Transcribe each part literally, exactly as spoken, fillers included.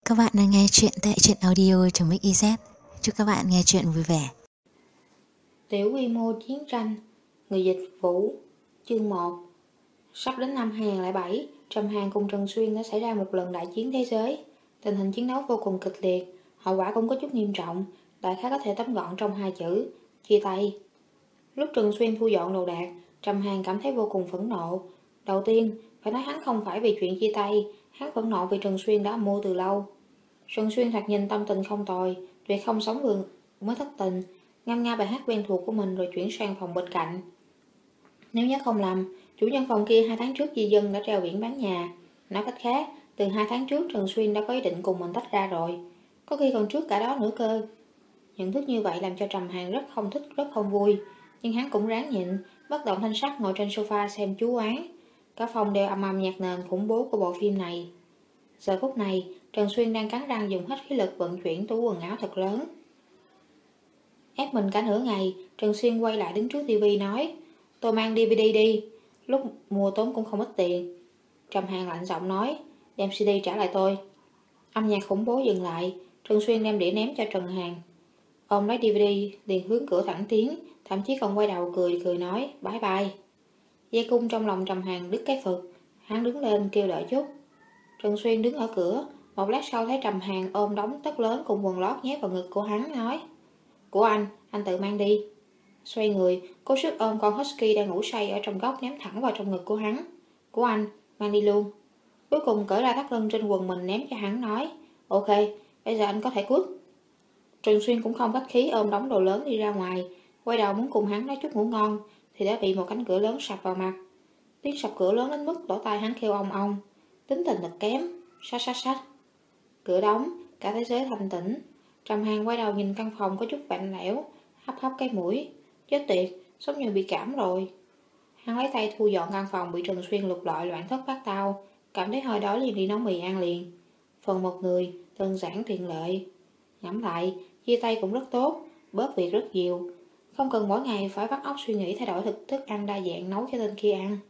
Các bạn đang nghe chuyện tại truyện audio.mixyz. Chúc các bạn nghe chuyện vui vẻ. Tiểu quy mô chiến tranh, người dịch Vũ, chương một. Sắp đến năm hai không không bảy, Trầm Hàn cùng Trần Xuyên đã xảy ra một lần đại chiến thế giới. Tình hình chiến đấu vô cùng kịch liệt, hậu quả cũng có chút nghiêm trọng, đại khái có thể tóm gọn trong hai chữ: chia tay. Lúc Trần Xuyên thu dọn đồ đạc, Trầm Hàn cảm thấy vô cùng phẫn nộ. Đầu tiên, phải nói hắn không phải vì chuyện chia tay, hắn phẫn nộ vì Trần Xuyên đã mua từ lâu. Trần Xuyên thoạt nhìn tâm tình không tồi, tuyệt không sống vừa mới thất tình, ngâm nga bài hát quen thuộc của mình rồi chuyển sang phòng bên cạnh. Nếu nhớ không lầm, chủ nhân phòng kia hai tháng trước di dân đã treo biển bán nhà. Nói cách khác, từ hai tháng trước Trần Xuyên đã có ý định cùng mình tách ra rồi, có khi còn trước cả đó nữa cơ. Nhận thức như vậy làm cho Trầm Hàn rất không thích, rất không vui, nhưng hắn cũng ráng nhịn, bất động thanh sắc ngồi trên sofa xem chú oán. Cả phòng đều ầm ầm nhạc nền khủng bố của bộ phim này. Giờ phút này, Trần Xuyên đang cắn răng dùng hết khí lực vận chuyển tủ quần áo thật lớn. Ép mình cả nửa ngày, Trần Xuyên quay lại đứng trước tivi nói: "Tôi mang đê vê đê đi." Lúc mua tốn cũng không ít tiền. Trầm Hàn lạnh giọng nói: "Đem xê đê trả lại tôi." Âm nhạc khủng bố dừng lại, Trần Xuyên đem đĩa ném cho Trần Hàn. Ông lấy đê vê đê liền hướng cửa thẳng tiến, thậm chí còn quay đầu cười cười nói: "Bye bye." Dây cung trong lòng Trầm Hàn đứt cái phực, hắn đứng lên kêu đợi chút. Trần Xuyên đứng ở cửa, một lát sau thấy Trầm Hàn ôm đống tất lớn cùng quần lót nhét vào ngực của hắn, nói: "Của anh, anh tự mang đi." Xoay người, cố sức ôm con husky đang ngủ say ở trong góc ném thẳng vào trong ngực của hắn. "Của anh, mang đi luôn." Cuối cùng cởi ra thắt lưng trên quần mình ném cho hắn, nói: "Ok, bây giờ anh có thể cút." Trần Xuyên cũng không khách khí ôm đống đồ lớn đi ra ngoài, quay đầu muốn cùng hắn nói chút ngủ ngon thì đã bị một cánh cửa lớn sập vào mặt. Tiếng sập cửa lớn đến mức lỗ tai hắn kêu ong ong. Tính tình thật kém. Sát sát sát. Cửa đóng, cả thế giới thanh tĩnh. Trầm Hàn quay đầu nhìn căn phòng có chút lạnh lẽo, hấp hấp cái mũi. Chết tiệt, giống như bị cảm rồi. Hắn lấy tay thu dọn căn phòng bị Trần Xuyên lục lọi loạn thất bát tao, cảm thấy hơi đói liền đi nấu mì ăn liền. Phần một người, đơn giản tiện lợi. Ngẫm lại, chia tay cũng rất tốt, bớt việc rất nhiều. Không cần mỗi ngày phải vắt óc suy nghĩ thay đổi thực thức ăn đa dạng nấu cho tên kia ăn.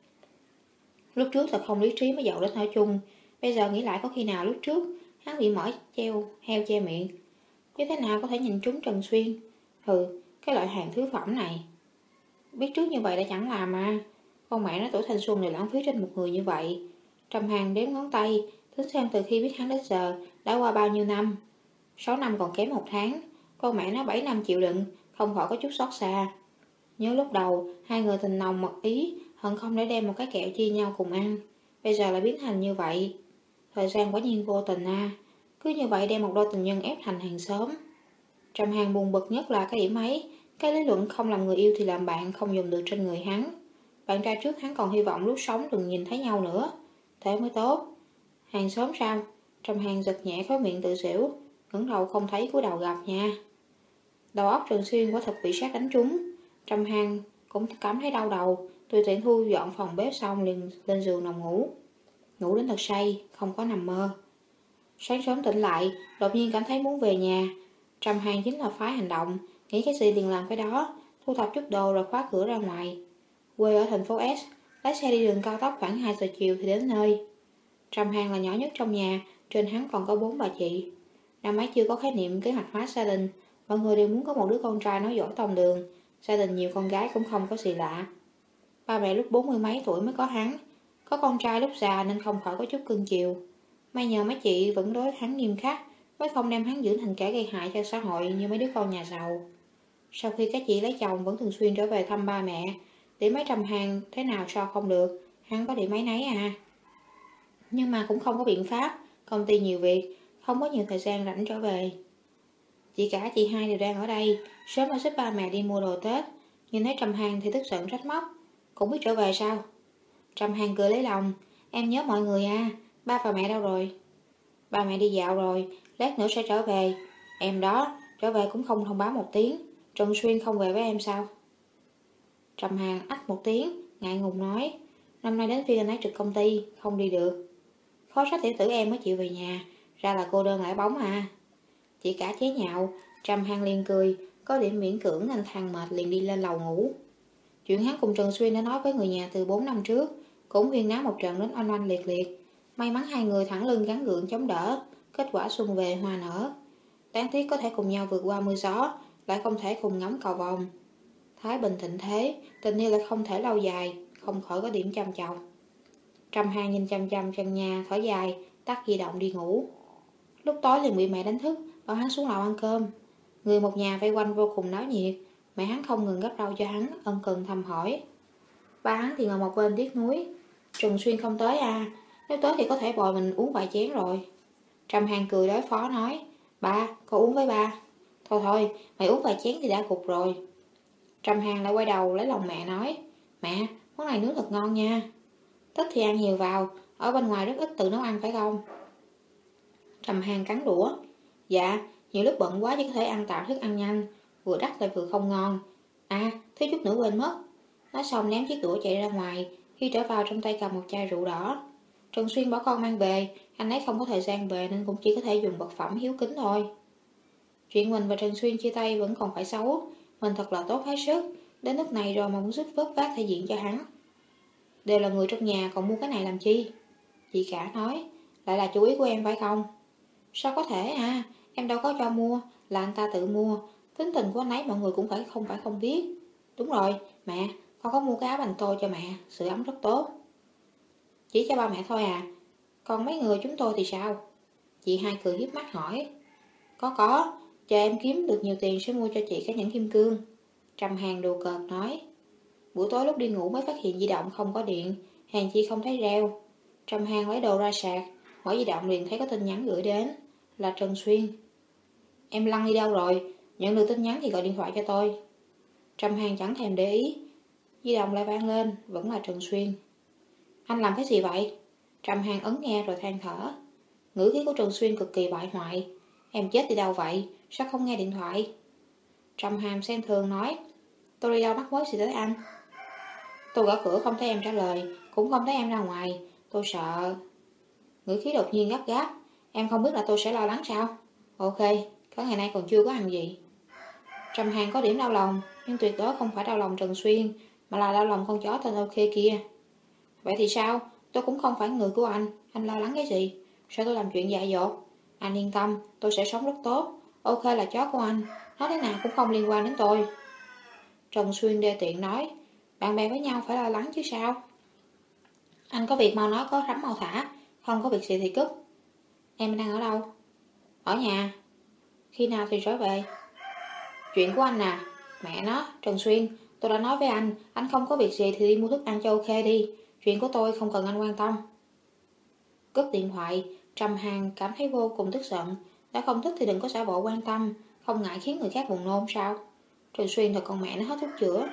Lúc trước thật không lý trí mới dậu đến ở chung, bây giờ nghĩ lại có khi nào lúc trước hắn bị mỏi treo heo che miệng. Như thế nào có thể nhìn trúng Trần Xuyên? Hừ, cái loại hàng thứ phẩm này. Biết trước như vậy đã chẳng làm mà. Con mẹ nó tuổi thanh xuân này lãng phí trên một người như vậy. Trầm Hàn đếm ngón tay, tính xem từ khi biết hắn đến giờ đã qua bao nhiêu năm. Sáu năm còn kém một tháng. Con mẹ nó bảy năm chịu đựng, không khỏi có chút xót xa. Nhớ lúc đầu hai người tình nồng mật ý, hận không để đem một cái kẹo chia nhau cùng ăn. Bây giờ lại biến thành như vậy. Thời gian quả nhiên vô tình à. Cứ như vậy đem một đôi tình nhân ép thành hàng xóm. Trầm Hàn buồn bực nhất là cái điểm ấy. Cái lý luận không làm người yêu thì làm bạn không dùng được trên người hắn. Bạn trai trước hắn còn hy vọng lúc sống đừng nhìn thấy nhau nữa, thế mới tốt. Hàng xóm sao? Trầm Hàn giật nhẹ khóe miệng tự xỉu, ngẩng đầu không thấy cúi đầu gặp nha. Đầu óc Trần Xuyên quả thật bị sát đánh trúng. Trầm Hàn cũng cảm thấy đau đầu, tùy tiện thu dọn phòng bếp xong liền lên giường nằm ngủ. Ngủ đến thật say, không có nằm mơ. Sáng sớm tỉnh lại, đột nhiên cảm thấy muốn về nhà. Trầm Hàn chính là phái hành động, nghĩ cái gì liền làm cái đó, thu thập chút đồ rồi khóa cửa ra ngoài. Quê ở thành phố S, lái xe đi đường cao tốc khoảng hai giờ chiều thì đến nơi. Trầm Hàn là nhỏ nhất trong nhà, trên hắn còn có bốn bà chị. Năm ấy chưa có khái niệm kế hoạch hóa gia đình, mọi người đều muốn có một đứa con trai nói giỏi tông đường, gia đình nhiều con gái cũng không có gì lạ. Ba mẹ lúc bốn mươi mấy tuổi mới có hắn, có con trai lúc già nên không khỏi có chút cưng chiều. May nhờ mấy chị vẫn đối hắn nghiêm khắc, mới không đem hắn dưỡng thành kẻ gây hại cho xã hội như mấy đứa con nhà giàu. Sau khi các chị lấy chồng vẫn thường xuyên trở về thăm ba mẹ, để mấy Trầm Hàn thế nào so không được, hắn có điện máy nấy à. Nhưng mà cũng không có biện pháp, công ty nhiều việc, không có nhiều thời gian rảnh trở về. Chị cả chị hai đều đang ở đây, sớm đã giúp ba mẹ đi mua đồ Tết, nhìn thấy Trầm Hàn thì tức giận trách móc. Cũng biết trở về sao? Trầm Hàn cười lấy lòng, em nhớ mọi người à, ba và mẹ đâu rồi? Ba mẹ đi dạo rồi, lát nữa sẽ trở về. Em đó, trở về cũng không thông báo một tiếng. Trần Xuyên không về với em sao? Trầm Hàn ách một tiếng, ngại ngùng nói, năm nay đến phiên anh ấy trực công ty, không đi được. Khó trách tiểu tử em mới chịu về nhà, ra là cô đơn lại bóng à. Chị cả chế nhạo, Trầm Hàn liền cười, có điểm miễn cưỡng nên than mệt liền đi lên lầu ngủ. Chuyện hắn cùng Trần Xuyên đã nói với người nhà từ bốn năm trước, cũng huyên náo một trận đến oanh oanh liệt liệt. May mắn hai người thẳng lưng gắn gượng chống đỡ, kết quả xuân về hoa nở. Đáng tiếc có thể cùng nhau vượt qua mưa gió, lại không thể cùng ngắm cầu vồng. Thái bình thịnh thế, tình yêu lại không thể lâu dài, không khỏi có điểm trầm trọng. Trầm Hàn nhìn chăm chăm trần nhà, thở dài, tắt di động đi ngủ. Lúc tối liền bị mẹ đánh thức, bảo hắn xuống lầu ăn cơm. Người một nhà vây quanh vô cùng náo nhiệt, mẹ hắn không ngừng gấp rau cho hắn, ân cần thăm hỏi. Ba hắn thì ngồi một bên tiếc nuối. Trần Xuyên không tới à, nếu tới thì có thể bồi mình uống vài chén rồi. Trầm Hàn cười đối phó nói, ba, con uống với ba. Thôi thôi, mày uống vài chén thì đã gục rồi. Trầm Hàn lại quay đầu lấy lòng mẹ nói, mẹ, món này nướng thật ngon nha. Thích thì ăn nhiều vào, ở bên ngoài rất ít tự nấu ăn phải không? Trầm Hàn cắn đũa, dạ, nhiều lúc bận quá chỉ có thể ăn tạm thức ăn nhanh, vừa đắt lại vừa không ngon. À, thiếu chút nữa quên mất. Nói xong ném chiếc đũa chạy ra ngoài, khi trở vào trong tay cầm một chai rượu đỏ. Trần Xuyên bảo con mang về, anh ấy không có thời gian về nên cũng chỉ có thể dùng vật phẩm hiếu kính thôi. Chuyện mình và Trần Xuyên chia tay vẫn còn phải xấu, mình thật là tốt hết sức, đến lúc này rồi mà muốn sức vớt vát thể diện cho hắn. Đều là người trong nhà, còn mua cái này làm chi? Chị cả nói, lại là chủ ý của em phải không? Sao có thể à, em đâu có cho mua, là anh ta tự mua, tính tình của anh ấy mọi người cũng phải không phải không biết. Đúng rồi, mẹ, con có mua cái áo bành tô cho mẹ, sưởi ấm rất tốt. Chỉ cho ba mẹ thôi à, còn mấy người chúng tôi thì sao? Chị hai cười hiếp mắt hỏi. Có có, chờ em kiếm được nhiều tiền sẽ mua cho chị cái nhẫn kim cương. Trầm Hàn đùa cợt nói. Buổi tối lúc đi ngủ mới phát hiện di động không có điện, Hàn chi không thấy reo. Trầm Hàn lấy đồ ra sạc, mở di động liền thấy có tin nhắn gửi đến, là Trần Xuyên. Em Lăng đi đâu rồi? Nhận được tin nhắn thì gọi điện thoại cho tôi. Trầm Hàn chẳng thèm để ý, di động lại vang lên, vẫn là Trần Xuyên. Anh làm cái gì vậy? Trầm Hàn ấn nghe rồi than thở. Ngữ khí của Trần Xuyên cực kỳ bại hoại. Em chết đi đâu vậy? Sao không nghe điện thoại? Trầm Hàn xem thường nói. Tôi đi đâu mắc mớ gì tới anh? Tôi gõ cửa không thấy em trả lời, cũng không thấy em ra ngoài. Tôi sợ. Ngữ khí đột nhiên gấp gáp. Em không biết là tôi sẽ lo lắng sao? Ok, có ngày nay còn chưa có ăn gì. Trầm Hàn có điểm đau lòng, nhưng tuyệt đối không phải đau lòng Trần Xuyên, mà là đau lòng con chó tên ok kia. Vậy thì sao? Tôi cũng không phải người của anh, anh lo lắng cái gì? Sao tôi làm chuyện dại dột? Anh yên tâm, tôi sẽ sống rất tốt. Ok là chó của anh, nói thế nào cũng không liên quan đến tôi. Trần Xuyên đê tiện nói, bạn bè với nhau phải lo lắng chứ sao? Anh có việc mau nói, có rắm mau thả, không có việc gì thì cúp. Em đang ở đâu? Ở nhà. Khi nào thì trở về? Chuyện của anh à? Mẹ nó, Trần Xuyên, tôi đã nói với anh, anh không có việc gì thì đi mua thức ăn cho ok đi. Chuyện của tôi không cần anh quan tâm. Cúp điện thoại, Trầm Hàn cảm thấy vô cùng tức giận. Đã không thích thì đừng có giả bộ quan tâm, không ngại khiến người khác buồn nôn sao? Trần Xuyên thật con mẹ nó hết thuốc chữa.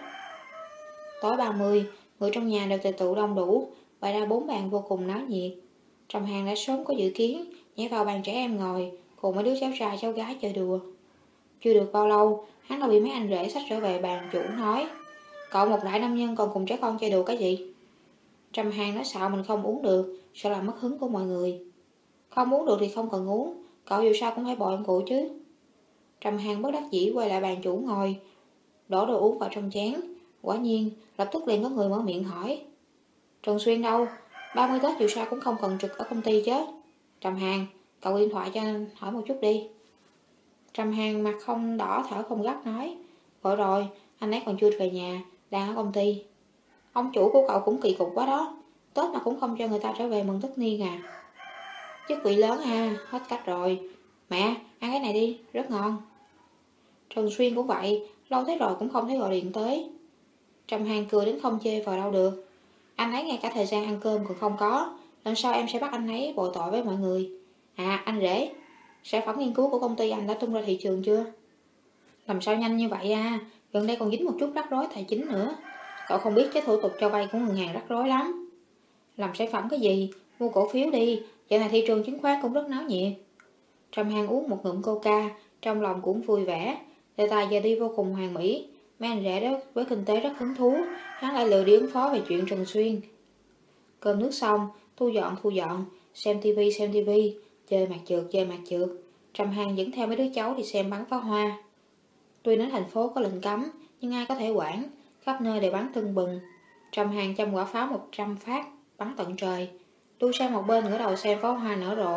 Tối ba mươi, người trong nhà đều tề tụ đông đủ, bày ra bốn bàn vô cùng náo nhiệt. Trầm Hàn đã sớm có dự kiến, nhảy vào bàn trẻ em ngồi, cùng mấy đứa cháu trai cháu gái chơi đùa. Chưa được bao lâu, hắn đã bị mấy anh rể xách trở về bàn chủ nói, cậu một đại nam nhân còn cùng trẻ con chơi đùa cái gì? Trầm Hàn nói sợ mình không uống được, sợ làm mất hứng của mọi người. Không uống được thì không cần uống, cậu dù sao cũng phải bồi em cụ chứ. Trầm Hàn bất đắc dĩ quay lại bàn chủ ngồi, đổ đồ uống vào trong chén. Quả nhiên, lập tức liền có người mở miệng hỏi, Trần Xuyên đâu? ba mươi Tết dù sao cũng không cần trực ở công ty chứ. Trầm Hàn, cậu điện thoại cho anh hỏi một chút đi. Trầm Hàn mặt không đỏ thở không gấp nói, gọi rồi, anh ấy còn chưa về nhà, đang ở công ty. Ông chủ của cậu cũng kỳ cục quá đó, Tết mà cũng không cho người ta trở về mừng tất niên à. Chức vị lớn à, hết cách rồi. Mẹ, ăn cái này đi, rất ngon. Trần Xuyên cũng vậy, lâu thế rồi cũng không thấy gọi điện tới. Trầm Hàn cười đến không chê vào đâu được. Anh ấy ngay cả thời gian ăn cơm còn không có, lần sau em sẽ bắt anh ấy bồi tội với mọi người. À, anh rể, sản phẩm nghiên cứu của công ty anh đã tung ra thị trường chưa? Làm sao nhanh như vậy à, gần đây còn dính một chút rắc rối tài chính nữa. Cậu không biết cái thủ tục cho vay của ngân hàng rắc rối lắm. Làm sản phẩm cái gì, mua cổ phiếu đi, dạo này thị trường chứng khoán cũng rất náo nhiệt. Trầm Hàn uống một ngụm coca, trong lòng cũng vui vẻ. Đề tài giờ đi vô cùng hoàn mỹ. Mấy anh rể đó với kinh tế rất hứng thú, hắn lại lừa đi ứng phó về chuyện Trần Xuyên. Cơm nước xong, thu dọn thu dọn, xem tivi xem tivi, chơi mặt trượt chơi mặt trượt. Trầm Hàn dẫn theo mấy đứa cháu đi xem bắn pháo hoa. Tuy đến thành phố có lệnh cấm, nhưng ai có thể quản, khắp nơi đều bắn tưng bừng. Trầm Hàn chăm quả pháo một trăm phát, bắn tận trời. Lui sang một bên ngửa đầu xem pháo hoa nở rộ,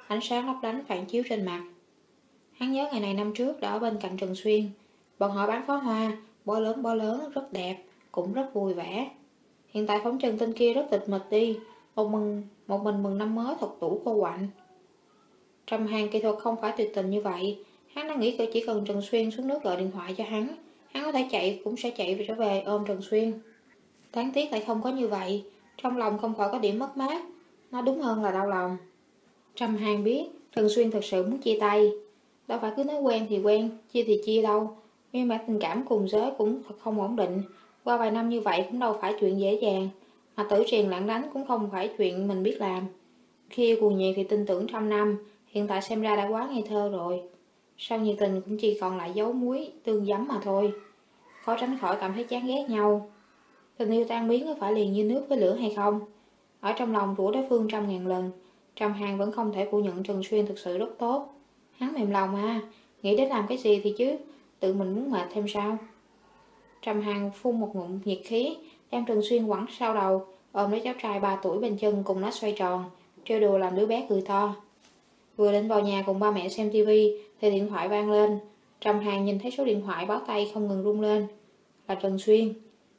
ánh sáng lấp lánh phản chiếu trên mặt. Hắn nhớ ngày này năm trước đã ở bên cạnh Trần Xuyên. Bọn họ bán pháo hoa, bó lớn bó lớn, rất đẹp, cũng rất vui vẻ. Hiện tại phóng trần tên kia rất tịch mịch đi, một mình, một mình mừng năm mới thật tủ cô quạnh. Trầm Hàn kỹ thuật không phải tuyệt tình như vậy. Hắn đã nghĩ chỉ cần Trần Xuyên xuống nước gọi điện thoại cho hắn, hắn có thể chạy cũng sẽ chạy trở về ôm Trần Xuyên. Đáng tiếc lại không có như vậy, trong lòng không khỏi có điểm mất mát, nó đúng hơn là đau lòng. Trầm Hàn biết Trần Xuyên thật sự muốn chia tay, đâu phải cứ nói quen thì quen, chia thì chia đâu. Nhưng mà tình cảm cùng giới cũng thật không ổn định, qua vài năm như vậy cũng đâu phải chuyện dễ dàng, mà tử triền lảng đánh cũng không phải chuyện mình biết làm. Khi yêu cuồng nhiệt thì tin tưởng trăm năm, hiện tại xem ra đã quá ngây thơ rồi. Sau nhiệt tình cũng chỉ còn lại dấu muối, tương giấm mà thôi. Khó tránh khỏi cảm thấy chán ghét nhau. Tình yêu tan biến có phải liền như nước với lửa hay không? Ở trong lòng của đối phương trăm ngàn lần, Trầm Hàn vẫn không thể phủ nhận Trần Xuyên thực sự rất tốt. Hắn mềm lòng à, nghĩ đến làm cái gì thì chứ, tự mình muốn mệt thêm sao? Trầm Hàn phun một ngụm nhiệt khí, đem Trần Xuyên quẳng sau đầu, ôm lấy cháu trai ba tuổi bên chân cùng nó xoay tròn, trêu đùa làm đứa bé cười to. Vừa định vào nhà cùng ba mẹ xem tivi thì điện thoại vang lên. Trầm Hàn nhìn thấy số điện thoại báo tay không ngừng rung lên. Là Trần Xuyên.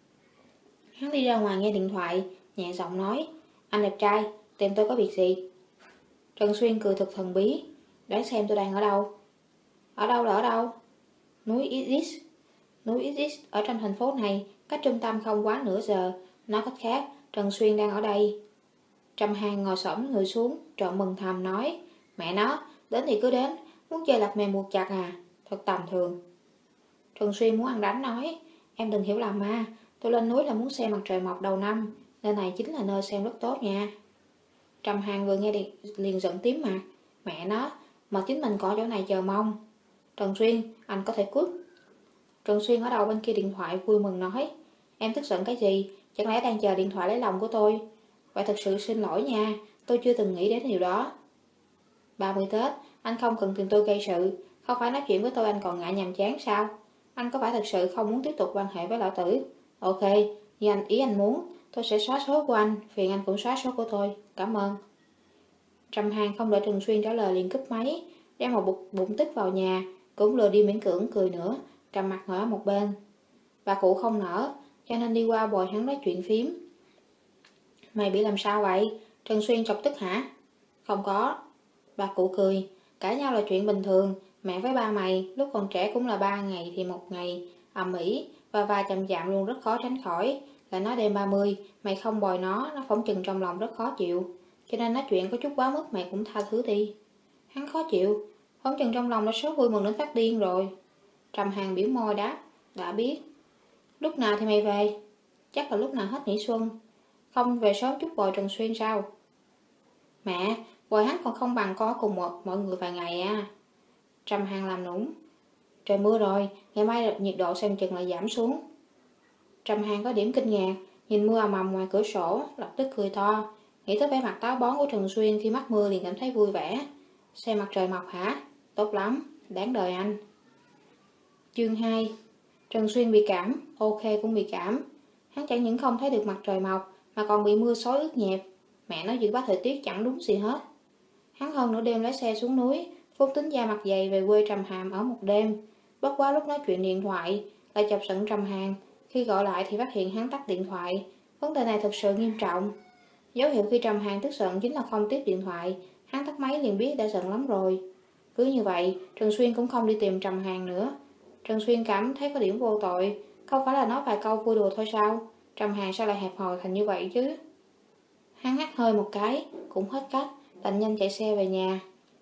Hắn đi ra ngoài nghe điện thoại, nhẹ giọng nói: "Anh đẹp trai, tìm tôi có việc gì?" Trần Xuyên cười thật thần bí: "Đoán xem tôi đang ở đâu?" "Ở đâu là ở đâu?" "Núi Isis." Núi Isis ở trong thành phố này, cách trung tâm không quá nửa giờ. Nói cách khác, Trần Xuyên đang ở đây. Trầm Hàn ngồi xổm người xuống, trộn mừng thầm nói: "Mẹ nó, đến thì cứ đến, muốn chơi lật mèo buộc chặt à, thật tầm thường." Trần Xuyên muốn ăn đánh nói: "Em đừng hiểu lầm ma, tôi lên núi là muốn xem mặt trời mọc đầu năm, nơi này chính là nơi xem rất tốt nha." Trầm Hàn vừa nghe liền, liền giận tím mặt: "Mẹ nó, mà chính mình có chỗ này chờ mong." "Trần Xuyên, anh có thể cút." Trần Xuyên ở đầu bên kia điện thoại vui mừng nói: "Em tức giận cái gì, chẳng lẽ đang chờ điện thoại lấy lòng của tôi? Vậy thật sự xin lỗi nha, tôi chưa từng nghĩ đến điều đó." ba mươi Tết, anh không cần tìm tôi gây sự, không phải nói chuyện với tôi anh còn ngại nhàm chán sao? Anh có phải thật sự không muốn tiếp tục quan hệ với lão tử? Ok, như anh ý anh muốn, tôi sẽ xóa số của anh, phiền anh cũng xóa số của tôi, cảm ơn. Trầm Hàn không đợi Trần Xuyên trả lời liền cúp máy, đem một bụng, bụng tích vào nhà, cũng lừa đi miễn cưỡng cười nữa, trầm mặt ngồi ở một bên. Bà cụ không nở, cho nên đi qua bồi hắn nói chuyện phím. "Mày bị làm sao vậy?" Trần Xuyên chọc tức hả? "Không có." Bà cụ cười: "Cãi nhau là chuyện bình thường, mẹ với ba mày lúc còn trẻ cũng là ba ngày thì một ngày, ầm ĩ và va chạm chạm luôn rất khó tránh khỏi. Lại nói đêm ba mươi, mày không bồi nó, nó phỏng chừng trong lòng rất khó chịu, cho nên nói chuyện có chút quá mức mày cũng tha thứ đi." Hắn khó chịu, phỏng chừng trong lòng đã sớm vui mừng đến phát điên rồi. Trầm Hàn biểu môi đáp: "Đã biết." "Lúc nào thì mày về?" "Chắc là lúc nào hết nghỉ xuân." "Không về sớm chút bồi Trần Xuyên sao?" "Mẹ, bồi hắn còn không bằng có cùng một mọi người vài ngày à." Trầm Hàn làm nũng: "Trời mưa rồi, ngày mai nhiệt độ xem chừng lại giảm xuống." Trầm Hàn có điểm kinh ngạc, nhìn mưa ầm ầm ngoài cửa sổ, lập tức cười to, nghĩ tới vẻ mặt táo bón của Trần Xuyên khi mắc mưa liền cảm thấy vui vẻ. Xem mặt trời mọc hả? Tốt lắm, đáng đời anh. Chương hai. Trần Xuyên bị cảm, ok cũng bị cảm. Hắn chẳng những không thấy được mặt trời mọc, mà còn bị mưa xối ướt nhẹp. Mẹ nói dự báo thời tiết chẳng đúng gì hết. Hắn hơn nửa đêm lái xe xuống núi, vốn tính da mặt dày về quê Trầm Hàm ở một đêm. Bất quá lúc nói chuyện điện thoại, lại chọc giận Trầm Hàn. Khi gọi lại thì phát hiện hắn tắt điện thoại. Vấn đề này thật sự nghiêm trọng. Dấu hiệu khi Trầm Hàn tức giận chính là không tiếp điện thoại. Hắn tắt máy liền biết đã giận lắm rồi. Cứ như vậy, Trần Xuyên cũng không đi tìm Trầm Hàn nữa. Trần Xuyên cảm thấy có điểm vô tội. Không phải là nói vài câu vui đùa thôi sao? Trầm Hàn sao lại hẹp hòi thành như vậy chứ? Hắn hắt hơi một cái, cũng hết cách, đành nhanh chạy xe về nhà.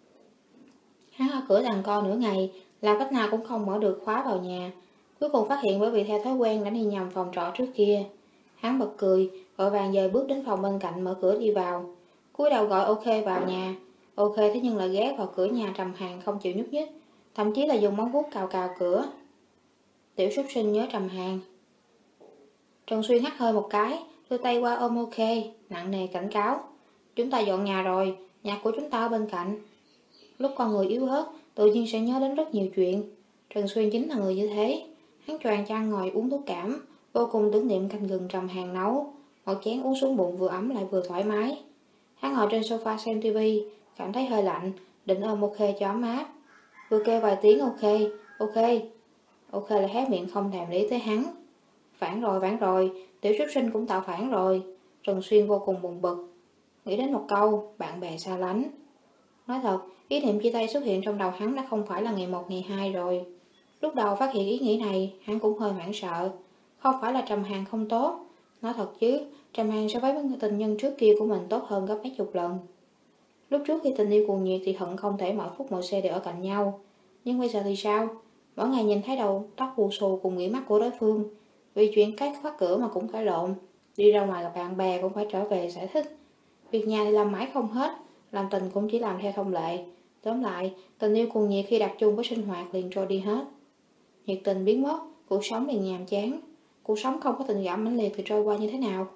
Hắn ở cửa giằng co nửa ngày, làm cách nào cũng không mở được khóa vào nhà. Cuối cùng phát hiện bởi vì theo thói quen đã đi nhầm phòng trọ trước kia. Hắn bật cười, vội vàng dời bước đến phòng bên cạnh mở cửa đi vào. Cúi đầu gọi ok vào nhà. Ok thế nhưng lại ghé vào cửa nhà Trầm Hàn không chịu nhúc nhích, thậm chí là dùng móng vuốt cào cào cửa. Tiểu súc sinh nhớ Trầm Hàn. Trần Xuyên hắt hơi một cái, đưa tay qua ôm ok, nặng nề cảnh cáo: "Chúng ta dọn nhà rồi, nhà của chúng ta ở bên cạnh." Lúc con người yếu ớt, tự nhiên sẽ nhớ đến rất nhiều chuyện. Trần Xuyên chính là người như thế. Hắn choàng chăn ngồi uống thuốc cảm, vô cùng tưởng niệm canh gừng Trầm Hàn nấu. Một chén uống xuống bụng vừa ấm lại vừa thoải mái. Hắn ngồi trên sofa xem tivi, cảm thấy hơi lạnh, định ôm OK cho ấm áp. Vừa kêu vài tiếng OK, OK. OK lại hé miệng không thèm để ý tới hắn. Phản rồi, phản rồi, tiểu súc sinh cũng tạo phản rồi. Trần Xuyên vô cùng buồn bực, nghĩ đến một câu, bạn bè xa lánh. Nói thật, ý niệm chia tay xuất hiện trong đầu hắn đã không phải là ngày một ngày hai rồi. Lúc đầu phát hiện ý nghĩ này, hắn cũng hơi hoảng sợ. Không phải là Trầm Hàn không tốt. Nói thật chứ, Trầm Hàn so với tình nhân trước kia của mình tốt hơn gấp mấy chục lần. Lúc trước khi tình yêu cuồng nhiệt thì hận không thể mọi phút mọi giây đều ở cạnh nhau. Nhưng bây giờ thì sao? Mỗi ngày nhìn thấy đầu tóc bù xù cùng nghĩa mắt của đối phương. Vì chuyện cái khóa cửa mà cũng cãi lộn. Đi ra ngoài gặp bạn bè cũng phải trở về giải thích. Việc nhà thì làm mãi không hết, làm tình cũng chỉ làm theo thông lệ. Tóm lại, tình yêu cuồng nhiệt khi đặt chung với sinh hoạt liền trôi đi hết. Nhiệt tình biến mất, cuộc sống liền nhàm chán. Cuộc sống không có tình cảm mãnh liệt thì trôi qua như thế nào?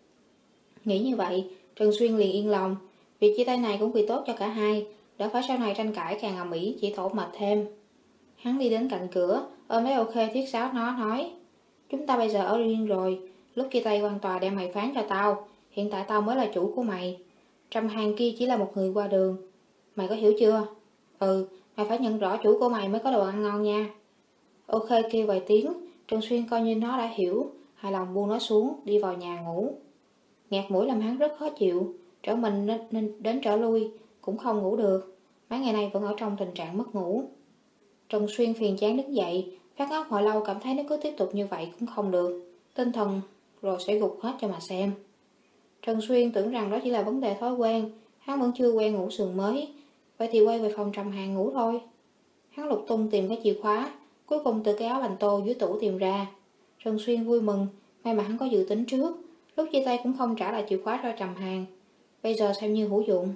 Nghĩ như vậy, Trần Xuyên liền yên lòng. Việc chia tay này cũng vì tốt cho cả hai, đỡ phải sau này tranh cãi càng ầm ĩ chỉ thổ mệt thêm. Hắn đi đến cạnh cửa, ôm lấy OK thuyết sáo nó nói: chúng ta bây giờ ở riêng rồi, lúc chia tay quan tòa đem mày phán cho tao, hiện tại tao mới là chủ của mày. Trầm Hàn kia chỉ là một người qua đường. Mày có hiểu chưa? Ừ, mày phải nhận rõ chủ của mày mới có đồ ăn ngon nha. OK kêu vài tiếng, Trần Xuyên coi như nó đã hiểu, hài lòng buông nó xuống, đi vào nhà ngủ. Nghẹt mũi làm hắn rất khó chịu, trở mình nên, nên đến trở lui, cũng không ngủ được. Mấy ngày nay vẫn ở trong tình trạng mất ngủ. Trần Xuyên phiền chán đứng dậy, phát óc hồi lâu cảm thấy nếu cứ tiếp tục như vậy cũng không được. Tinh thần rồi sẽ gục hết cho mà xem. Trần Xuyên tưởng rằng đó chỉ là vấn đề thói quen, hắn vẫn chưa quen ngủ giường mới. Vậy thì quay về phòng Trầm Hàn ngủ thôi. Hắn lục tung tìm cái chìa khóa, cuối cùng từ cái áo bành tô dưới tủ tìm ra. Trần Xuyên vui mừng, may mà hắn có dự tính trước. Lúc chia tay cũng không trả lại chìa khóa cho Trầm Hàn. Bây giờ xem như hữu dụng.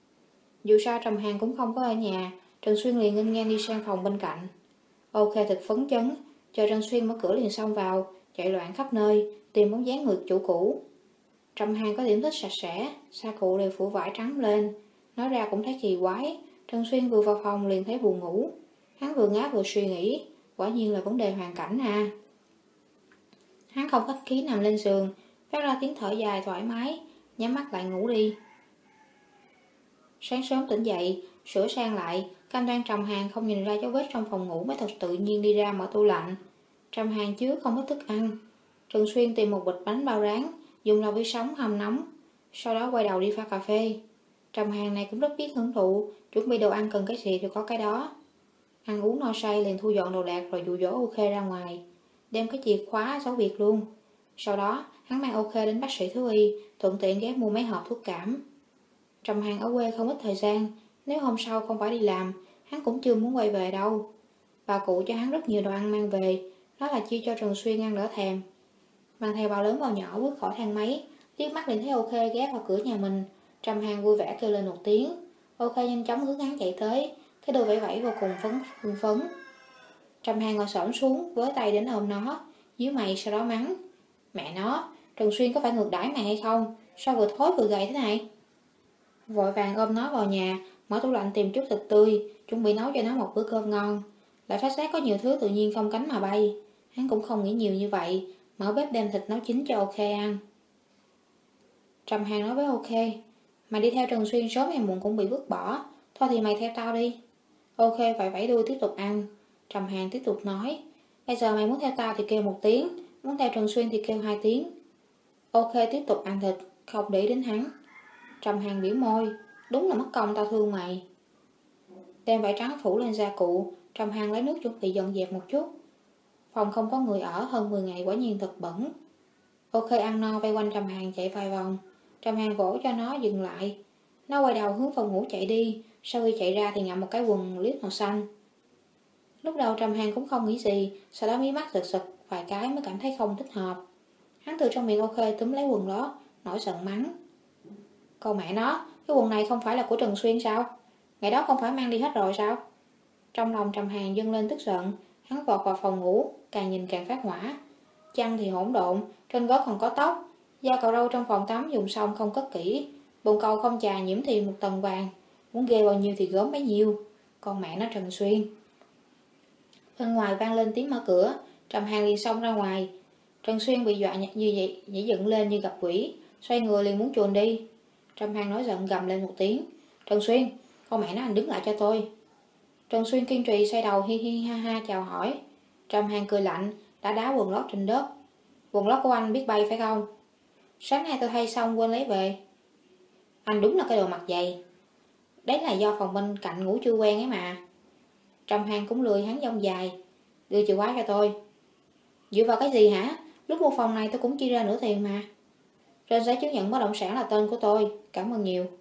Dù sao Trầm Hàn cũng không có ở nhà, Trần Xuyên liền nghênh ngang đi sang phòng bên cạnh. OK thật phấn chấn, chờ Trần Xuyên mở cửa liền xông vào, chạy loạn khắp nơi, tìm bóng dáng người chủ cũ. Trầm Hàn có điểm thích sạch sẽ, xa cụ đều phủ vải trắng lên. Nói ra cũng thấy kỳ quái, Trần Xuyên vừa vào phòng liền thấy buồn ngủ. Hắn vừa ngáp vừa suy nghĩ, quả nhiên là vấn đề hoàn cảnh à. Hắn không khách khí nằm lên giường, phát ra tiếng thở dài thoải mái, nhắm mắt lại ngủ đi. Sáng sớm tỉnh dậy, sửa sang lại, cam đoan Trầm Hàn không nhìn ra dấu vết trong phòng ngủ mới thật tự nhiên đi ra mở tủ lạnh. Trầm Hàn chứa không ít thức ăn. Trần Xuyên tìm một bịch bánh bao rán, dùng lò vi sóng hầm nóng, sau đó quay đầu đi pha cà phê. Trầm Hàn này cũng rất biết hưởng thụ, chuẩn bị đồ ăn cần cái gì thì có cái đó. Ăn uống no say liền thu dọn đồ đạc rồi dụ dỗ OK ra ngoài, đem cái chìa khóa giấu biệt luôn. Sau đó hắn mang OK đến bác sĩ thú y, thuận tiện ghé mua mấy hộp thuốc cảm. Trầm Hàn ở quê không ít thời gian, nếu hôm sau không phải đi làm, hắn cũng chưa muốn quay về đâu. Bà cụ cho hắn rất nhiều đồ ăn mang về, đó là chia cho Trần Xuyên ăn đỡ thèm. Mang theo bao lớn bao nhỏ bước khỏi thang máy, liếc mắt liền thấy OK ghé vào cửa nhà mình. Trầm Hàn vui vẻ kêu lên một tiếng, OK nhanh chóng hướng hắn chạy tới, cái đôi vẫy vẫy vô cùng phấn hưng phấn. Trầm Hàn ngồi xổm xuống, với tay đến ôm nó, díu mày sau đó mắng: mẹ nó, Trần Xuyên có phải ngược đãi mày hay không? Sao vừa thối vừa gầy thế này? Vội vàng ôm nó vào nhà, mở tủ lạnh tìm chút thịt tươi, chuẩn bị nấu cho nó một bữa cơm ngon. Lại phát giác có nhiều thứ tự nhiên không cánh mà bay. Hắn cũng không nghĩ nhiều như vậy, mở bếp đem thịt nấu chín cho OK ăn. Trầm Hàn nói với OK: mày đi theo Trần Xuyên sớm hay muộn cũng bị vứt bỏ, thôi thì mày theo tao đi. OK phải vẫy đuôi tiếp tục ăn. Trầm Hàn tiếp tục nói: bây giờ mày muốn theo tao thì kêu một tiếng, muốn theo Trần Xuyên thì kêu hai tiếng. OK tiếp tục ăn thịt, không để đến hắn. Trầm Hàn biểu môi: đúng là mất công tao thương mày. Đem vải trắng phủ lên da cụ, Trầm Hàn lấy nước chuẩn bị dọn dẹp một chút. Phòng không có người ở hơn mười ngày quả nhiên thật bẩn. OK ăn no vây quanh Trầm Hàn chạy vài vòng. Trầm Hàn vỗ cho nó dừng lại. Nó quay đầu hướng phòng ngủ chạy đi, sau khi chạy ra thì ngậm một cái quần lít màu xanh. Lúc đầu Trầm Hàn cũng không nghĩ gì, sau đó mí mắt giật giật vài cái mới cảm thấy không thích hợp. Hắn từ trong miệng OK túm lấy quần đó, nổi giận mắng: con mẹ nó, cái quần này không phải là của Trần Xuyên sao? Ngày đó không phải mang đi hết rồi sao? Trong lòng Trầm Hàn dâng lên tức giận, hắn vọt vào phòng ngủ, càng nhìn càng phát hỏa. Chăn thì hỗn độn, trên gối còn có tóc, da cạo râu trong phòng tắm dùng xong không cất kỹ, bồn cầu không chà nhiễm thì một tầng vàng, muốn ghê bao nhiêu thì gớm bấy nhiêu. Con mẹ nó Trần Xuyên. Bên ngoài vang lên tiếng mở cửa, Trầm Hàn liền xông ra ngoài. Trần Xuyên bị dọa như vậy, nhảy dựng lên như gặp quỷ, xoay người liền muốn chuồn đi. Trầm Hàn nói giận gầm lên một tiếng: Trần Xuyên, Con mẹ nó anh đứng lại cho tôi. Trần Xuyên kiên trì xoay đầu hi hi ha ha chào hỏi. Trầm Hàn cười lạnh, đã đá quần lót trên đất. Quần lót của anh biết bay phải không? Sáng nay tôi thay xong quên lấy về. Anh đúng là cái đồ mặt dày. Đấy là do phòng bên cạnh ngủ chưa quen ấy mà. Trầm Hàn cũng lười hắn dông dài. Đưa chìa khóa cho tôi. Dựa vào cái gì hả? Lúc mua phòng này tôi cũng chia ra nửa tiền mà. Trên giấy chứng nhận bất động sản là tên của tôi. Cảm ơn nhiều.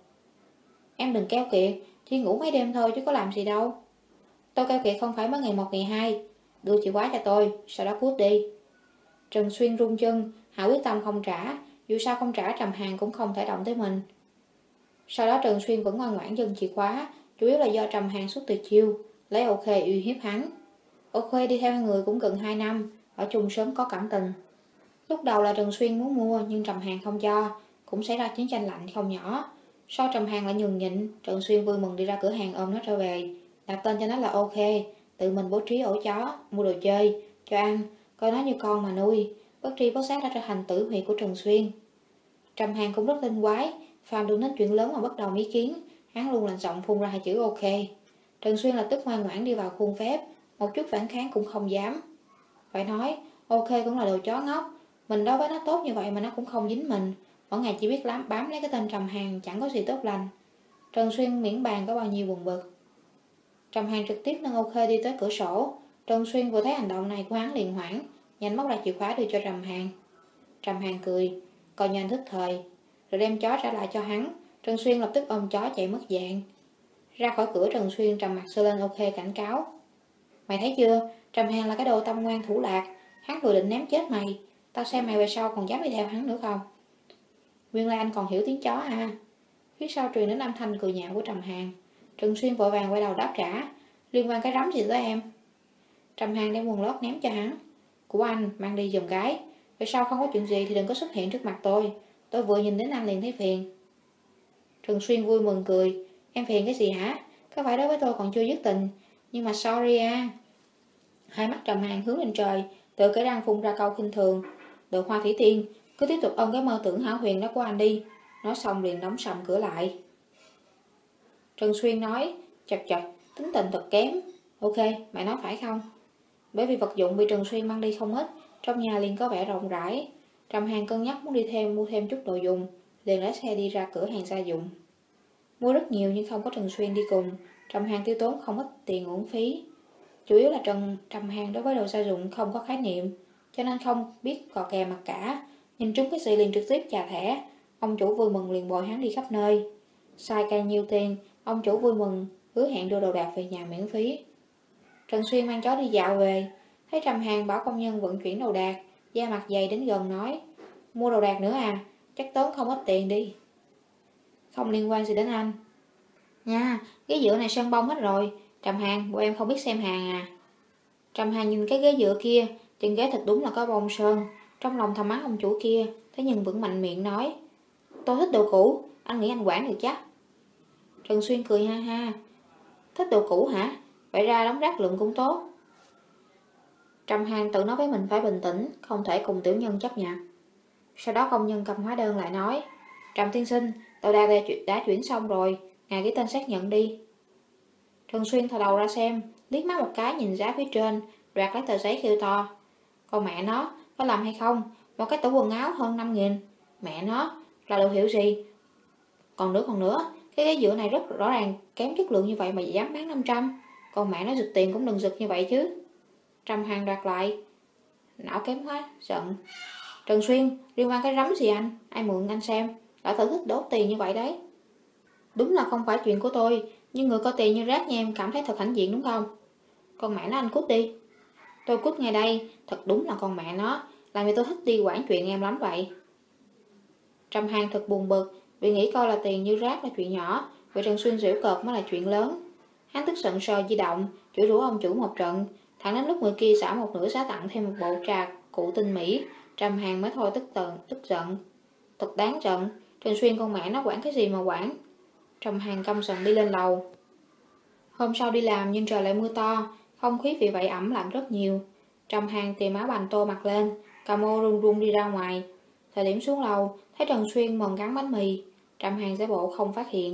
Em đừng keo kiệt, chỉ ngủ mấy đêm thôi chứ có làm gì đâu. Tôi keo kiệt không phải mới ngày một ngày hai. Đưa chìa khóa cho tôi, sau đó cút đi. Trần Xuyên run chân, hạ quyết tâm không trả. Dù sao không trả Trầm Hàn cũng không thể động tới mình. Sau đó Trần Xuyên vẫn ngoan ngoãn dâng chìa khóa. Chủ yếu là do Trầm Hàn xuất tuyệt chiêu, lấy OK uy hiếp hắn. OK đi theo hai người cũng gần hai năm, ở chung sớm có cảm tình. Lúc đầu là Trần Xuyên muốn mua nhưng Trầm Hàn không cho, cũng xảy ra chiến tranh lạnh không nhỏ. Sau Trầm Hàn lại nhường nhịn, Trần Xuyên vui mừng đi ra cửa hàng ôm nó trở về, đặt tên cho nó là OK, tự mình bố trí ổ chó, mua đồ chơi, cho ăn, coi nó như con mà nuôi. Bất tri bất giác đã trở thành tử huyệt của Trần Xuyên. Trầm Hàn cũng rất tinh quái, phàm được nói chuyện lớn mà bất đồng ý kiến, hắn luôn lạnh giọng phun ra hai chữ OK. Trần Xuyên lập tức ngoan ngoãn đi vào khuôn phép, một chút phản kháng cũng không dám. Phải nói, OK cũng là đồ chó ngốc, mình đối với nó tốt như vậy mà nó cũng không dính mình, mỗi ngày chỉ biết lắm bám lấy cái tên Trầm Hàn chẳng có gì tốt lành. Trần Xuyên miễn bàn có bao nhiêu buồn bực. Trầm Hàn trực tiếp nâng OK đi tới cửa sổ. Trần Xuyên vừa thấy hành động này của hắn liền hoảng, nhanh móc ra chìa khóa đưa cho Trầm Hàn. Trầm Hàn cười, coi như anh thức thời, rồi đem chó trả lại cho hắn. Trần Xuyên lập tức ôm chó chạy mất dạng. Ra khỏi cửa Trần Xuyên trầm mặt sơ lên OK cảnh cáo. Mày thấy chưa, Trầm Hàn là cái đồ tâm ngoan thủ lạc, hắn vừa định ném chết mày, tao xem mày về sau còn dám đi theo hắn nữa không. Nguyên lai anh còn hiểu tiếng chó à. Phía sau truyền đến âm thanh cười nhạo của Trầm Hàn. Trần Xuyên vội vàng quay đầu đáp trả, liên quan cái rắm gì tới em. Trầm Hàn đem quần lót ném cho hắn. Của anh, mang đi giùm gái, về sau không có chuyện gì thì đừng có xuất hiện trước mặt tôi, tôi vừa nhìn đến anh liền thấy phiền. Trần Xuyên vui mừng cười, em phiền cái gì hả? Có phải đối với tôi còn chưa dứt tình, nhưng mà sorry à. Hai mắt Trầm Hàn hướng lên trời, tự cái răng phun ra câu khinh thường. Đồ Hoa Thủy Tiên, cứ tiếp tục ôm cái mơ tưởng hão huyền đó của anh đi. Nói xong liền đóng sầm cửa lại. Trần Xuyên nói, chật chật, tính tình thật kém. OK, mày nói phải không? Bởi vì vật dụng bị Trần Xuyên mang đi không ít, trong nhà liền có vẻ rộng rãi. Trầm Hàn cân nhắc muốn đi thêm mua thêm chút đồ dùng, liền lái xe đi ra cửa hàng gia dụng. Mua rất nhiều nhưng không có Trần Xuyên đi cùng, Trầm Hàn tiêu tốn không ít tiền uổng phí. Chủ yếu là Trần Trầm Hàn đối với đồ gia dụng không có khái niệm, cho nên không biết cò kè mặt cả. Nhìn trúng cái gì liền trực tiếp chà thẻ. Ông chủ vui mừng liền bồi hắn đi khắp nơi. Xài càng nhiều tiền, ông chủ vui mừng hứa hẹn đưa đồ đạc về nhà miễn phí. Trần Xuyên mang chó đi dạo về, thấy Trầm Hàn bảo công nhân vận chuyển đồ đạc, da mặt dày đến gần nói, mua đồ đạc nữa à, chắc tốn không ít tiền đi. Không liên quan gì đến anh. Nha, ghế dựa này sơn bông hết rồi. Trầm Hàn, bộ em không biết xem hàng à. Trầm Hàn nhìn cái ghế dựa kia, chân ghế thật đúng là có bông sơn. Trong lòng thầm mắng ông chủ kia, thế nhưng vẫn mạnh miệng nói, tôi thích đồ cũ, anh nghĩ anh quản được chắc. Trần Xuyên cười ha ha, thích đồ cũ hả? Vậy ra đóng rác lượng cũng tốt. Trầm Hàn tự nói với mình phải bình tĩnh, không thể cùng tiểu nhân chấp nhận. Sau đó công nhân cầm hóa đơn lại nói, Trầm tiên sinh, tàu đạc đã chuyển xong rồi, ngài ký tên xác nhận đi. Trần Xuyên thò đầu ra xem, liếc mắt một cái nhìn giá phía trên, đoạt lấy tờ giấy kêu to, con mẹ nó, có làm hay không? Một cái tủ quần áo hơn năm nghìn, mẹ nó, là đồ hiệu gì? Còn nữa còn nữa, cái ghế dựa này rất rõ ràng kém chất lượng như vậy mà dám bán năm trăm, còn mẹ nó giật tiền cũng đừng giật như vậy chứ. Trầm Hàn đoạt lại, não kém quá, giận. Trần Xuyên, liên quan cái rắm gì anh? Ai mượn anh xem, đã thử thích đốt tiền như vậy đấy. Đúng là không phải chuyện của tôi, nhưng người có tiền như rác như em cảm thấy thật hãnh diện đúng không? Con mẹ nó anh cút đi. Tôi cút ngay đây, thật đúng là con mẹ nó, làm gì tôi thích đi quản chuyện em lắm vậy. Trầm Hàn thật buồn bực, vì nghĩ coi là tiền như rác là chuyện nhỏ, vì Trần Xuyên giễu cợt mới là chuyện lớn. Hắn tức giận sờ di động, chửi rủa ông chủ một trận, thẳng đến lúc người kia xả một nửa giá tặng thêm một bộ trà cụ tinh mỹ, Trầm Hàn mới thôi tức tận, tức giận. Thật đáng giận, Trần Xuyên con mẹ nó quản cái gì mà quản. Trầm Hàn căm giận đi lên lầu. Hôm sau đi làm nhưng trời lại mưa to, không khí vì vậy ẩm lạnh rất nhiều. Trầm Hàn tìm áo bành tô mặc lên, cà ô run run đi ra ngoài. Thời điểm xuống lầu, thấy Trần Xuyên mần gắn bánh mì. Trầm Hàn giả bộ không phát hiện,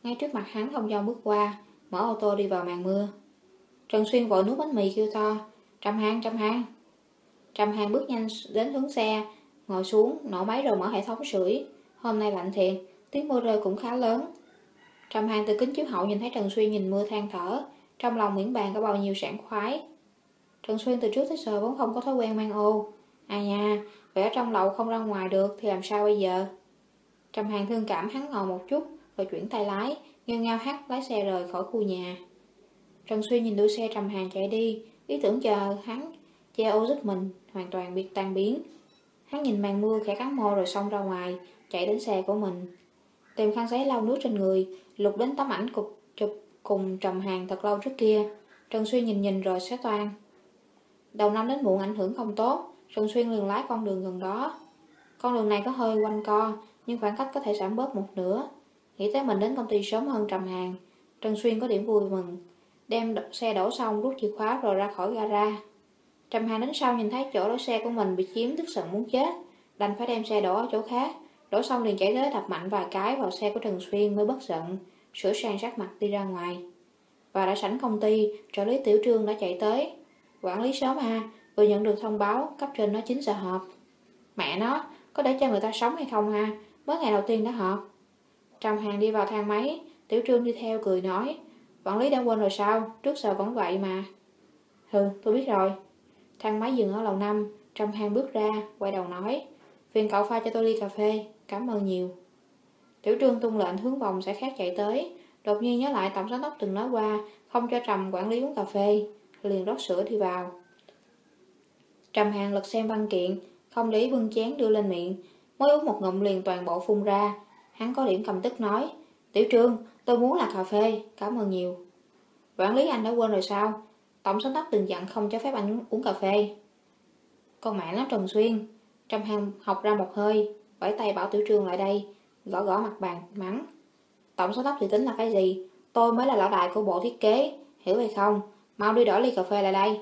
ngay trước mặt hắn thông dong bước qua, mở ô tô đi vào màn mưa. Trần Xuyên vội nuốt bánh mì kêu to, Trầm Hàn, Trầm Hàn. Trầm Hàn bước nhanh đến hướng xe, ngồi xuống, nổ máy rồi mở hệ thống sưởi. Hôm nay lạnh thiệt, tiếng mưa rơi cũng khá lớn. Trầm Hàn từ kính chiếu hậu nhìn thấy Trần Xuyên nhìn mưa than thở, trong lòng miễn bàn có bao nhiêu sảng khoái. Trần Xuyên từ trước tới giờ vốn không có thói quen mang ô. À nha, vậy ở trong lậu không ra ngoài được thì làm sao bây giờ? Trầm Hàn thương cảm hắn ngồi một chút, rồi chuyển tay lái, nghêu ngao hắt lái xe rời khỏi khu nhà. Trần Xuyên nhìn đuôi xe Trầm Hàn chạy đi, ý tưởng chờ hắn che ô giúp mình hoàn toàn bị tan biến. Hắn nhìn màn mưa khẽ cắn môi rồi xông ra ngoài, chạy đến xe của mình, tìm khăn giấy lau nước trên người, lục đến tấm ảnh cục chụp cùng Trầm Hàn thật lâu trước kia. Trần Xuyên nhìn nhìn rồi xé toan. Đầu năm đến muộn ảnh hưởng không tốt, Trần Xuyên liền lái con đường gần đó. Con đường này có hơi quanh co, nhưng khoảng cách có thể giảm bớt một nửa. Nghĩ tới mình đến công ty sớm hơn Trầm Hàn, Trần Xuyên có điểm vui mừng, đem xe đổ xong rút chìa khóa rồi ra khỏi gara. Trầm Hàn đến sau nhìn thấy chỗ đổ xe của mình bị chiếm, tức giận muốn chết, đành phải đem xe đổ ở chỗ khác. Đổ xong liền chạy tới đập mạnh vài cái vào xe của Trần Xuyên mới bất giận, sửa sang sắc mặt đi ra ngoài. Và đã sảnh công ty, trợ lý Tiểu Trương đã chạy tới. Quản lý sớm à, vừa nhận được thông báo cấp trên nói chín giờ họp. Mẹ nó, có để cho người ta sống hay không ha, mới ngày đầu tiên đã họp. Trầm Hàn đi vào thang máy, Tiểu Trương đi theo cười nói, quản lý đã quên rồi sao, trước giờ vẫn vậy mà. Hừ, tôi biết rồi. Thang máy dừng ở lầu năm, Trầm Hàn bước ra, quay đầu nói, phiền cậu pha cho tôi ly cà phê, cảm ơn nhiều. Tiểu Trương tung lệnh hướng vòng sẽ khác chạy tới, đột nhiên nhớ lại tổng giám đốc từng nói qua không cho Trầm quản lý uống cà phê, liền rót sữa đi vào. Trầm Hàn lật xem văn kiện, không để ý bưng chén đưa lên miệng, mới uống một ngụm liền toàn bộ phun ra. Hắn có điểm cầm tức nói, Tiểu Trương, tôi muốn là cà phê, cảm ơn nhiều. Quản lý anh đã quên rồi sao? Tổng giám đốc từng dặn không cho phép anh uống cà phê. Con mẹ nó Trần Xuyên. Trầm Hàn học ra một hơi, vẫy tay bảo Tiểu Trương lại đây, gõ gõ mặt bàn, mắng. Tổng giám đốc thì tính là cái gì? Tôi mới là lão đại của bộ thiết kế, hiểu hay không? Mau đi đổ ly cà phê lại đây.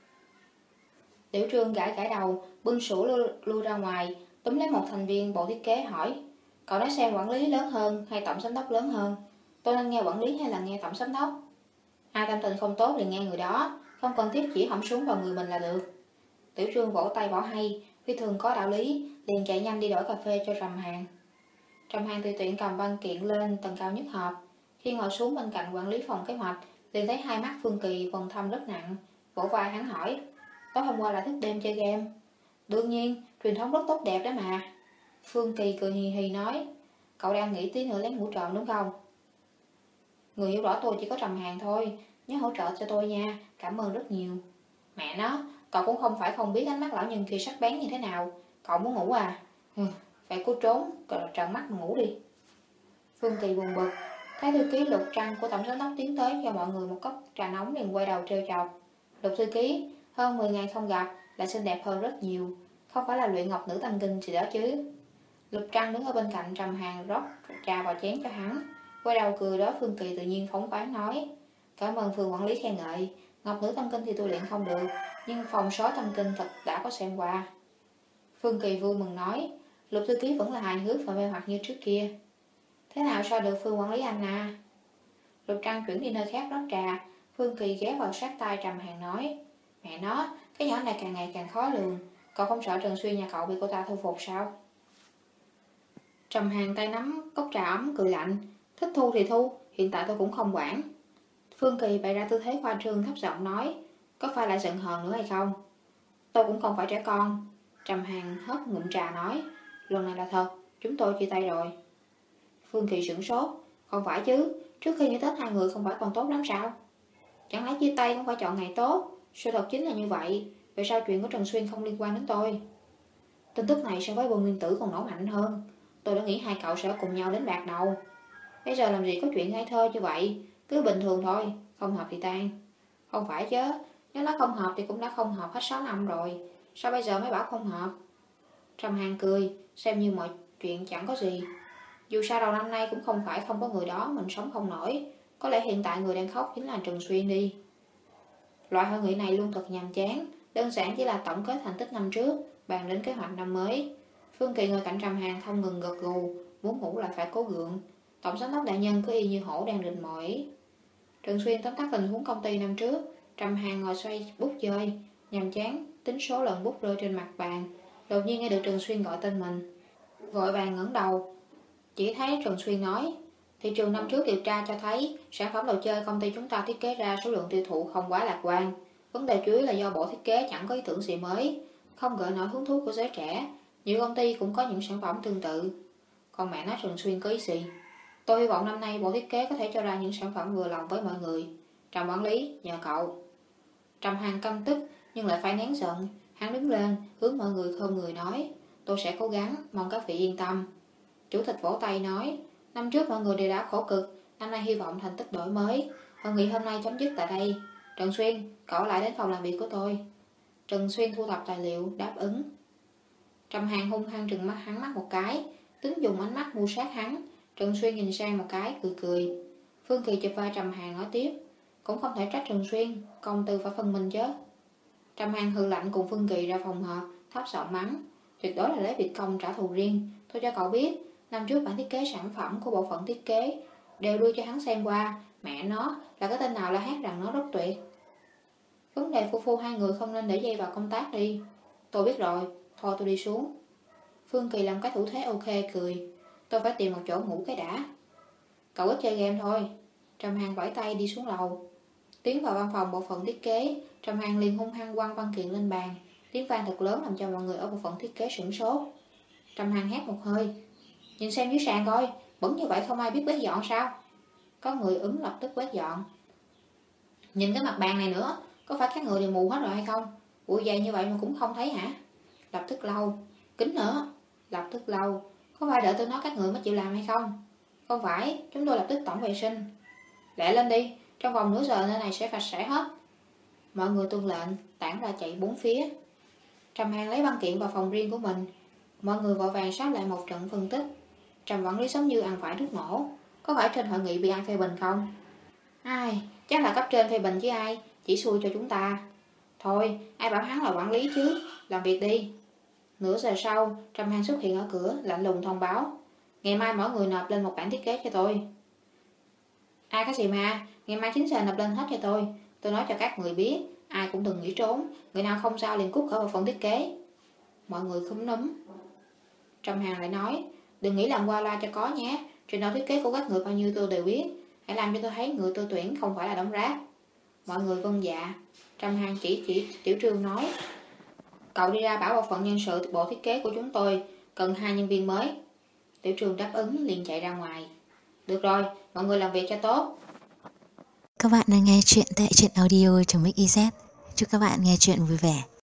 Tiểu Trương gãi gãi đầu, bưng sủi lui, lui ra ngoài, túm lấy một thành viên bộ thiết kế hỏi, cậu nói xem quản lý lớn hơn hay tổng giám đốc lớn hơn? Tôi nên nghe quản lý hay là nghe tổng giám đốc? Ai tâm tình không tốt thì nghe người đó, không cần thiết chỉ hỏng xuống vào người mình là được. Tiểu Trương vỗ tay bảo hay, phi thường có đạo lý, liền chạy nhanh đi đổi cà phê cho Trầm Hàn. Trầm Hàn tùy tiện cầm văn kiện lên tầng cao nhất họp. Khi ngồi xuống bên cạnh quản lý phòng kế hoạch, liền thấy hai mắt Phương Kỳ vần thâm rất nặng. Vỗ vai hắn hỏi, tối hôm qua là thức đêm chơi game? Đương nhiên, truyền thống rất tốt đẹp đó mà. Phương Kỳ cười hì hì nói, cậu đang nghĩ tí nữa lén ngủ trộm đúng không? Người hiểu rõ tôi chỉ có Trầm Hàn thôi, nhớ hỗ trợ cho tôi nha, cảm ơn rất nhiều. Mẹ nó, cậu cũng không phải không biết ánh mắt lão nhân kia sắc bén như thế nào. Cậu muốn ngủ à? Ừ, phải cố trốn, trợn mắt mà ngủ đi. Phương Kỳ buồn bực, thấy thư ký Lục Trăng của tổng giám đốc tiến tới cho mọi người một cốc trà nóng liền quay đầu trêu chọc. Lục thư ký, hơn mười ngày không gặp, lại xinh đẹp hơn rất nhiều, không phải là luyện ngọc nữ tâm kinh gì đó chứ. Lục Trăng đứng ở bên cạnh Trầm Hàn rót trà vào chén cho hắn, quay đầu cười đó. Phương Kỳ tự nhiên phóng khoáng nói, cảm ơn Phương quản lý khen ngợi, ngọc nữ tâm kinh thì tôi luyện không được, nhưng phòng sói tâm kinh thật đã có xem qua. Phương Kỳ vui mừng nói, Lục thư ký vẫn là hài hước và mê hoặc như trước kia. Thế nào so được Phương quản lý anh à? Lục Trăng chuyển đi nơi khác rót trà. Phương Kỳ ghé vào sát tai Trầm Hàn nói, mẹ nó, cái nhỏ này càng ngày càng khó lường, cậu không sợ Trần Xuyên nhà cậu bị cô ta thu phục sao? Trầm Hàn tay nắm cốc trà ấm cười lạnh, thích thu thì thu, hiện tại tôi cũng không quản. Phương Kỳ bày ra tư thế khoa trương thấp giọng nói, có phải lại giận hờn nữa hay không? Tôi cũng không phải trẻ con. Trầm Hàn hớp ngụm trà nói, lần này là thật, chúng tôi chia tay rồi. Phương Kỳ sửng sốt, không phải chứ, trước khi như Tết hai người không phải còn tốt lắm sao? Chẳng lẽ chia tay không phải chọn ngày tốt? Sự thật chính là như vậy, vậy sao chuyện của Trần Xuyên không liên quan đến tôi? Tin tức này so với Bom Nguyên Tử còn nổ mạnh hơn. Tôi đã nghĩ hai cậu sẽ cùng nhau đến bạc đầu. Bây giờ làm gì có chuyện ngây thơ như vậy, cứ bình thường thôi, không hợp thì tan. Không phải chứ, nếu nó không hợp thì cũng đã không hợp hết sáu năm rồi, sao bây giờ mới bảo không hợp? Trầm Hàn cười, xem như mọi chuyện chẳng có gì. Dù sao đầu năm nay cũng không phải không có người đó mình sống không nổi, có lẽ hiện tại người đang khóc chính là Trần Xuyên đi. Loại hội nghị này luôn thật nhàm chán, đơn giản chỉ là tổng kết thành tích năm trước, bàn đến kế hoạch năm mới. Phương Kỳ ngồi cạnh Trầm Hàn không ngừng gật gù, muốn ngủ lại phải cố gượng. Tổng giám đốc đại nhân cứ y như hổ đang rình mồi. Trần Xuyên tóm tắt tình huống công ty năm trước. Trầm Hàn ngồi xoay bút chơi, nhàm chán tính số lần bút rơi trên mặt bàn. Đột nhiên nghe được Trần Xuyên gọi tên mình, vội vàng ngẩng đầu, chỉ thấy Trần Xuyên nói: thị trường năm trước điều tra cho thấy sản phẩm đồ chơi công ty chúng ta thiết kế ra số lượng tiêu thụ không quá lạc quan. Vấn đề chủ yếu là do bộ thiết kế chẳng có ý tưởng gì mới, không gợi nổi hứng thú của giới trẻ. Nhiều công ty cũng có những sản phẩm tương tự. Còn mẹ nói Trần Xuyên có ý gì? Tôi hy vọng năm nay bộ thiết kế có thể cho ra những sản phẩm vừa lòng với mọi người. Trầm quản lý, nhờ cậu. Trầm Hàn căm tức nhưng lại phải nén giận. Hắn đứng lên hướng mọi người khom người nói: tôi sẽ cố gắng, mong các vị yên tâm. Chủ tịch vỗ tay nói: năm trước mọi người đều đã khổ cực, năm nay hy vọng thành tích đổi mới. Hội nghị hôm nay chấm dứt tại đây. Trần Xuyên, cậu lại đến phòng làm việc của tôi. Trần Xuyên thu thập tài liệu, đáp ứng. Trầm Hàn hung hăng trừng mắt hắn mắt một cái, tính dùng ánh mắt mưu sát hắn. Trần Xuyên nhìn sang một cái, cười cười. Phương Kỳ chụp vai Trầm Hàn nói tiếp: cũng không thể trách Trần Xuyên, công tư phải phân minh chứ. Trầm Hàn hừ lạnh cùng Phương Kỳ ra phòng họp, thấp giọng mắng: tuyệt đối là lấy việc công trả thù riêng. Tôi cho cậu biết, năm trước bản thiết kế sản phẩm của bộ phận thiết kế đều đưa cho hắn xem qua. Mẹ nó, là cái tên nào la hét rằng nó rất tuyệt. Vấn đề phu phu hai người không nên để dây vào công tác đi. Tôi biết rồi, thôi tôi đi xuống. Phương Kỳ làm cái thủ thế ok cười. Tôi phải tìm một chỗ ngủ cái đã. Cậu ít chơi game thôi. Trầm Hàn vẫy tay đi xuống lầu. Tiến vào văn phòng bộ phận thiết kế, Trầm Hàn liền hung hăng quăng văn kiện lên bàn. Tiếng vang thật lớn làm cho mọi người ở bộ phận thiết kế sửng sốt. Trầm Hàn hét một hơi: nhìn xem dưới sàn coi, bẩn như vậy không ai biết quét dọn sao? Có người ứng lập tức quét dọn. Nhìn cái mặt bàn này nữa, có phải các người đều mù hết rồi hay không? Bụi dày như vậy mà cũng không thấy hả? Lập tức lau. Kính nữa. Lập tức lau. Có phải đợi tôi nói các người mới chịu làm hay không? Không phải, chúng tôi lập tức tổng vệ sinh. Lẹ lên đi, trong vòng nửa giờ nơi này sẽ sạch sẽ hết. Mọi người tuân lệnh, tản ra chạy bốn phía. Trầm Hàn lấy văn kiện vào phòng riêng của mình. Mọi người vội vàng soát lại một trận phân tích. Trầm quản lý giống như ăn phải thuốc nổ. Có phải trên hội nghị bị ăn phê bình không? Ai, chắc là cấp trên phê bình chứ ai, chỉ xui cho chúng ta. Thôi, ai bảo hắn là quản lý chứ, làm việc đi. Nửa giờ sau, Trầm Hàn xuất hiện ở cửa, lạnh lùng thông báo: ngày mai mỗi người nộp lên một bản thiết kế cho tôi. Ai có gì mà, ngày mai chín giờ nộp lên hết cho tôi. Tôi nói cho các người biết, ai cũng đừng nghĩ trốn, người nào không sao liền cút khỏi bộ phận thiết kế. Mọi người khúm núm. Trầm Hàn lại nói: đừng nghĩ làm qua la cho có nhé, trình độ thiết kế của các người bao nhiêu tôi đều biết. Hãy làm cho tôi thấy người tôi tuyển không phải là đống rác. Mọi người vâng dạ. Trầm Hàn chỉ chỉ Tiểu Trương nói: cậu đi ra bảo bộ phận nhân sự bộ thiết kế của chúng tôi cần hai nhân viên mới. Tiểu Trương đáp ứng liền chạy ra ngoài. Được rồi, mọi người làm việc cho tốt. Các bạn đang nghe chuyện tại truyện audio chấm xyz. Chúc các bạn nghe chuyện vui vẻ.